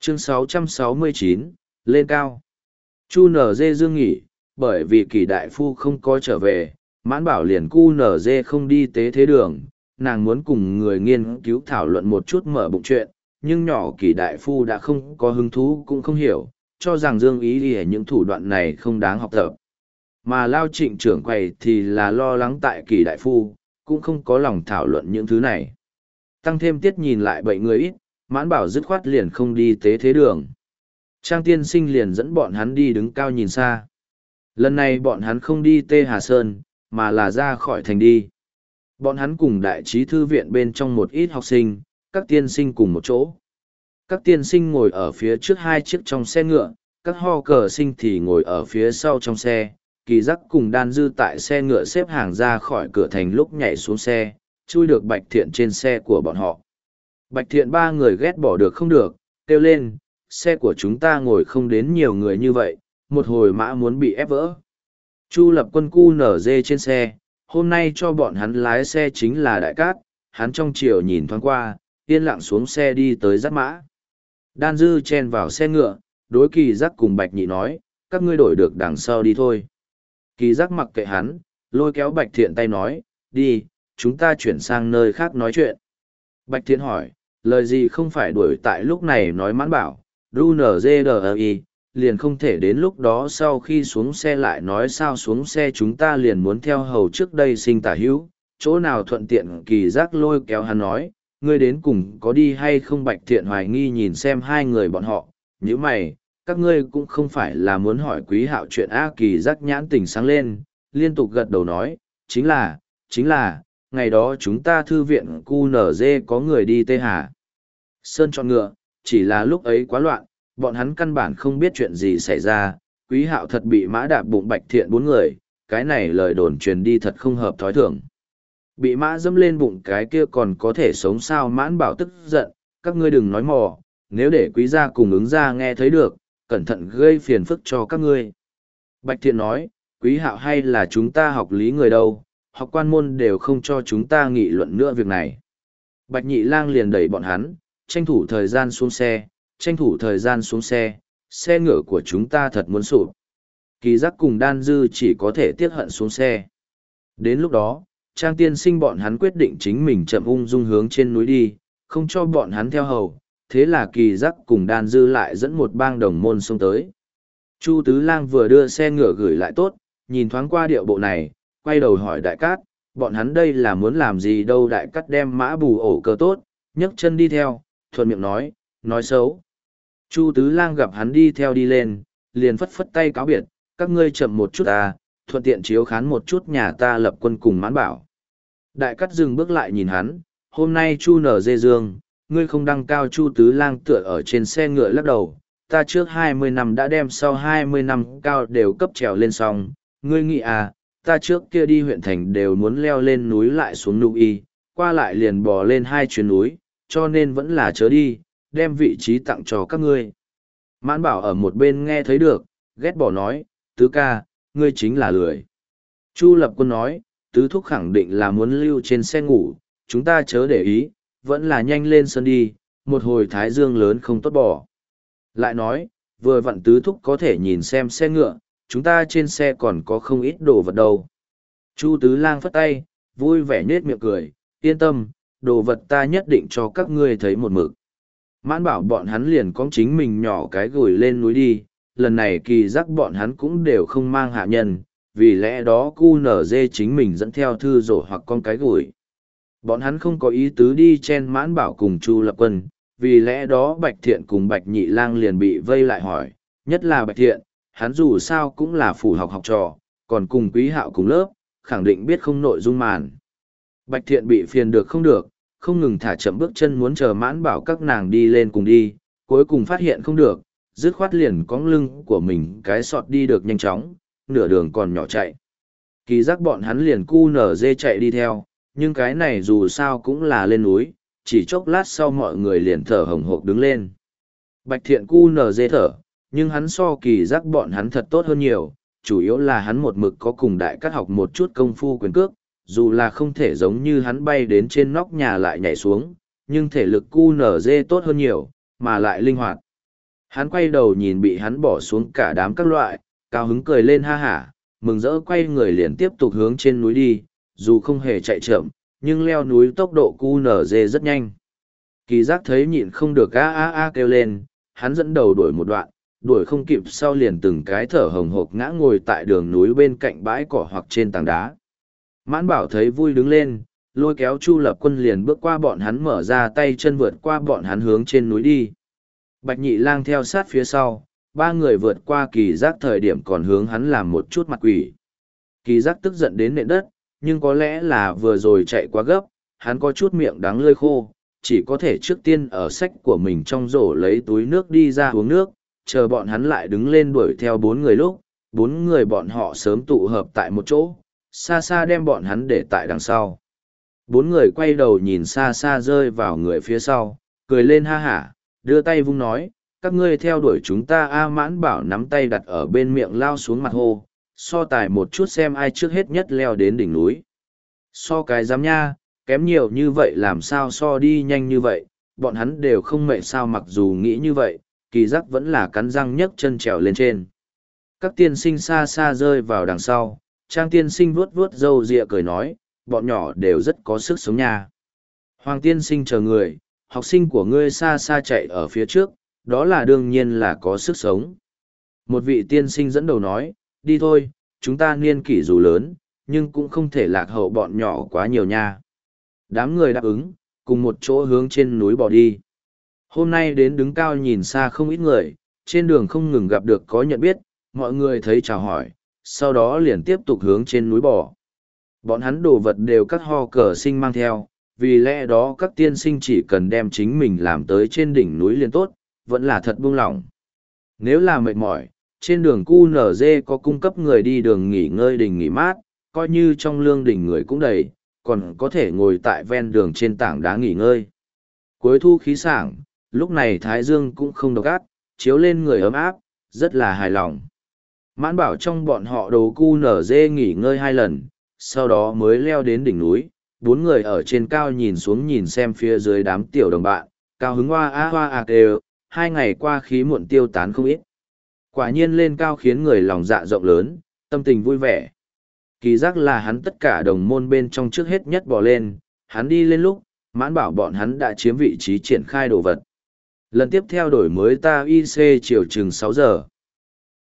Chương 669, lên cao. Chu NG dương nghỉ, bởi vì Kỳ đại phu không có trở về, Mãn Bảo liền cu NG không đi tế thế đường, nàng muốn cùng người nghiên cứu thảo luận một chút mở bụng chuyện, nhưng nhỏ Kỳ đại phu đã không có hứng thú cũng không hiểu, cho rằng Dương Ý Ý những thủ đoạn này không đáng học tập. Mà Lao Trịnh trưởng quầy thì là lo lắng tại Kỳ đại phu, cũng không có lòng thảo luận những thứ này. Tăng thêm tiết nhìn lại bệnh người ít, Mãn Bảo dứt khoát liền không đi tế thế đường. Trang tiên sinh liền dẫn bọn hắn đi đứng cao nhìn xa. Lần này bọn hắn không đi Tê Hà Sơn, mà là ra khỏi thành đi. Bọn hắn cùng đại trí thư viện bên trong một ít học sinh, các tiên sinh cùng một chỗ. Các tiên sinh ngồi ở phía trước hai chiếc trong xe ngựa, các ho cờ sinh thì ngồi ở phía sau trong xe. Kỳ Giác cùng Đan Dư tại xe ngựa xếp hàng ra khỏi cửa thành lúc nhảy xuống xe, chui được Bạch Thiện trên xe của bọn họ. Bạch Thiện ba người ghét bỏ được không được, kêu lên, xe của chúng ta ngồi không đến nhiều người như vậy, một hồi mã muốn bị ép vỡ. Chu Lập Quân cu nở dê trên xe, hôm nay cho bọn hắn lái xe chính là Đại Cát, hắn trong chiều nhìn thoáng qua, yên lặng xuống xe đi tới dắt mã. Đan Dư chen vào xe ngựa, đối Kỳ Giác cùng Bạch Nhị nói, các ngươi đổi được đằng sau đi thôi. Kỳ Giác mặc kệ hắn, lôi kéo Bạch Thiện tay nói, đi, chúng ta chuyển sang nơi khác nói chuyện. Bạch Thiện hỏi, lời gì không phải đuổi tại lúc này nói Mãn Bảo, RUNZDI, liền không thể đến lúc đó sau khi xuống xe lại nói sao xuống xe chúng ta liền muốn theo hầu trước đây sinh tả hữu, chỗ nào thuận tiện. Kỳ Giác lôi kéo hắn nói, ngươi đến cùng có đi hay không. Bạch Thiện hoài nghi nhìn xem hai người bọn họ, như mày, các ngươi cũng không phải là muốn hỏi Quý Hạo chuyện A. Kỳ Giác nhãn tỉnh sáng lên, liên tục gật đầu nói, chính là, ngày đó chúng ta thư viện QNZ có người đi Tê Hà Sơn chọn ngựa, chỉ là lúc ấy quá loạn, bọn hắn căn bản không biết chuyện gì xảy ra, Quý Hạo thật bị mã đạp bụng. Bạch Thiện bốn người, cái này lời đồn truyền đi thật không hợp thói thường. Bị mã dẫm lên bụng cái kia còn có thể sống sao. Mãn Bảo tức giận, các ngươi đừng nói mò, nếu để Quý gia cùng ứng gia nghe thấy được, cẩn thận gây phiền phức cho các ngươi. Bạch Thiện nói, Quý Hạo hay là chúng ta học lý người đâu, học quan môn đều không cho chúng ta nghị luận nữa việc này. Bạch Nhị Lang liền đẩy bọn hắn, tranh thủ thời gian xuống xe, xe ngựa của chúng ta thật muốn sụp. Kỳ Giác cùng Đan Dư chỉ có thể tiếc hận xuống xe. Đến lúc đó, Trang tiên sinh bọn hắn quyết định chính mình chậm ung dung hướng trên núi đi, không cho bọn hắn theo hầu, thế là Kỳ Giác cùng Đan Dư lại dẫn một bang đồng môn xông tới. Chu Tứ Lang vừa đưa xe ngựa gửi lại tốt, nhìn thoáng qua điệu bộ này, quay đầu hỏi Đại Cát, bọn hắn đây là muốn làm gì đâu. Đại Cát đem mã bù ổ cờ tốt, nhấc chân đi theo, thuận miệng nói xấu. Chu Tứ Lang gặp hắn đi theo đi lên, liền phất phất tay cáo biệt, các ngươi chậm một chút à, thuận tiện chiếu khán một chút nhà ta Lập Quân cùng Mãn Bảo. Đại Cát dừng bước lại nhìn hắn, hôm nay Chu nở dê dương, ngươi không đăng cao. Chu Tứ Lang tựa ở trên xe ngựa lắc đầu, ta trước 20 năm đã đem sau 20 năm cao đều cấp trèo lên xong, ngươi nghĩ à, ta trước kia đi huyện thành đều muốn leo lên núi lại xuống núi, qua lại liền bò lên 2 chuyến núi, cho nên vẫn là chớ đi, đem vị trí tặng cho các ngươi. Mãn Bảo ở một bên nghe thấy được, ghét bỏ nói, Tứ ca, ngươi chính là lười. Chu Lập Quân nói, Tứ thúc khẳng định là muốn lưu trên xe ngủ, chúng ta chớ để ý, vẫn là nhanh lên sân đi, một hồi thái dương lớn không tốt bỏ. Lại nói, vừa vặn Tứ thúc có thể nhìn xem xe ngựa, chúng ta trên xe còn có không ít đồ vật đâu. Chu Tứ Lang phất tay, vui vẻ nhếch miệng cười, yên tâm, đồ vật ta nhất định cho các ngươi thấy một mực. Mãn Bảo bọn hắn liền có chính mình nhỏ cái gửi lên núi đi, lần này Kỳ Giác bọn hắn cũng đều không mang hạ nhân, vì lẽ đó QNZ chính mình dẫn theo thư rổ hoặc con cái gửi. Bọn hắn không có ý tứ đi chen Mãn Bảo cùng Chu Lập Quân, vì lẽ đó Bạch Thiện cùng Bạch Nhị Lang liền bị vây lại hỏi, nhất là Bạch Thiện, hắn dù sao cũng là phủ học trò, còn cùng Quý Hạo cùng lớp, khẳng định biết không nội dung màn. Bạch Thiện bị phiền được không ngừng thả chậm bước chân muốn chờ Mãn Bảo các nàng đi lên cùng đi, cuối cùng phát hiện không được, dứt khoát liền cong lưng của mình cái sọt đi được nhanh chóng, nửa đường còn nhỏ chạy. Kỳ Giác bọn hắn liền cu nở dê chạy đi theo, nhưng cái này dù sao cũng là lên núi, chỉ chốc lát sau mọi người liền thở hồng hộc đứng lên. Bạch Thiện cu nở dê thở, nhưng hắn so Kỳ Giác bọn hắn thật tốt hơn nhiều, chủ yếu là hắn một mực có cùng Đại Cát học một chút công phu quyền cước, dù là không thể giống như hắn bay đến trên nóc nhà lại nhảy xuống, nhưng thể lực QNZ tốt hơn nhiều, mà lại linh hoạt. Hắn quay đầu nhìn bị hắn bỏ xuống cả đám các loại, cao hứng cười lên ha hả, mừng rỡ quay người liền tiếp tục hướng trên núi đi, dù không hề chạy chậm, nhưng leo núi tốc độ QNZ rất nhanh. Kỳ giác thấy nhịn không được a kêu lên, hắn dẫn đầu đuổi một đoạn, đuổi không kịp sau liền từng cái thở hồng hộc ngã ngồi tại đường núi bên cạnh bãi cỏ hoặc trên tảng đá. Mãn Bảo thấy vui đứng lên, lôi kéo Chu Lập Quân liền bước qua bọn hắn, mở ra tay chân vượt qua bọn hắn hướng trên núi đi. Bạch Nhị Lang theo sát phía sau, ba người vượt qua Kỳ giác thời điểm còn hướng hắn làm một chút mặt quỷ. Kỳ giác tức giận đến nền đất, nhưng có lẽ là vừa rồi chạy quá gấp, hắn có chút miệng đắng lưỡi khô, chỉ có thể trước tiên ở sách của mình trong rổ lấy túi nước đi ra uống nước, chờ bọn hắn lại đứng lên đuổi theo bốn người lúc, bốn người bọn họ sớm tụ hợp tại một chỗ, xa xa đem bọn hắn để tại đằng sau. Bốn người quay đầu nhìn xa xa rơi vào người phía sau, cười lên ha hả, đưa tay vung nói, các ngươi theo đuổi chúng ta. Mãn Bảo nắm tay đặt ở bên miệng lao xuống mặt hồ, so tài một chút xem ai trước hết nhất leo đến đỉnh núi. So cái dám nha, kém nhiều như vậy làm sao so đi nhanh như vậy, bọn hắn đều không mệt sao. Mặc dù nghĩ như vậy, Kỳ giác vẫn là cắn răng nhấc chân trèo lên trên. Các tiên sinh xa xa rơi vào đằng sau, Trang tiên sinh vuốt vuốt râu ria cười nói, bọn nhỏ đều rất có sức sống nha. Hoàng tiên sinh chờ người, học sinh của ngươi xa xa chạy ở phía trước, đó là đương nhiên là có sức sống. Một vị tiên sinh dẫn đầu nói, đi thôi, chúng ta niên kỷ dù lớn, nhưng cũng không thể lạc hậu bọn nhỏ quá nhiều nha. Đám người đáp ứng, cùng một chỗ hướng trên núi bỏ đi. Hôm nay đến đứng cao nhìn xa không ít người, trên đường không ngừng gặp được có nhận biết, mọi người thấy chào hỏi, sau đó liền tiếp tục hướng trên núi bỏ. Bọn hắn đồ vật đều các ho cờ sinh mang theo, vì lẽ đó các tiên sinh chỉ cần đem chính mình làm tới trên đỉnh núi liền tốt, vẫn là thật buông lỏng. Nếu là mệt mỏi, trên đường QNZ có cung cấp người đi đường nghỉ ngơi đình nghỉ mát, coi như trong lương đình người cũng đầy, còn có thể ngồi tại ven đường trên tảng đá nghỉ ngơi. Cuối thu khí sảng, lúc này thái dương cũng không độc ác, chiếu lên người ấm áp, rất là hài lòng. Mãn Bảo trong bọn họ đồ QNZ nghỉ ngơi 2 lần, sau đó mới leo đến đỉnh núi, 4 người ở trên cao nhìn xuống nhìn xem phía dưới đám tiểu đồng bạn, cao hứng hoa kêu, 2 ngày qua khí muộn tiêu tán không ít. Quả nhiên lên cao khiến người lòng dạ rộng lớn, tâm tình vui vẻ. Kỳ giác là hắn tất cả đồng môn bên trong trước hết nhất bỏ lên, hắn đi lên lúc, Mãn Bảo bọn hắn đã chiếm vị trí triển khai đồ vật. Lần tiếp theo đổi mới ta IC chiều chừng 6 giờ.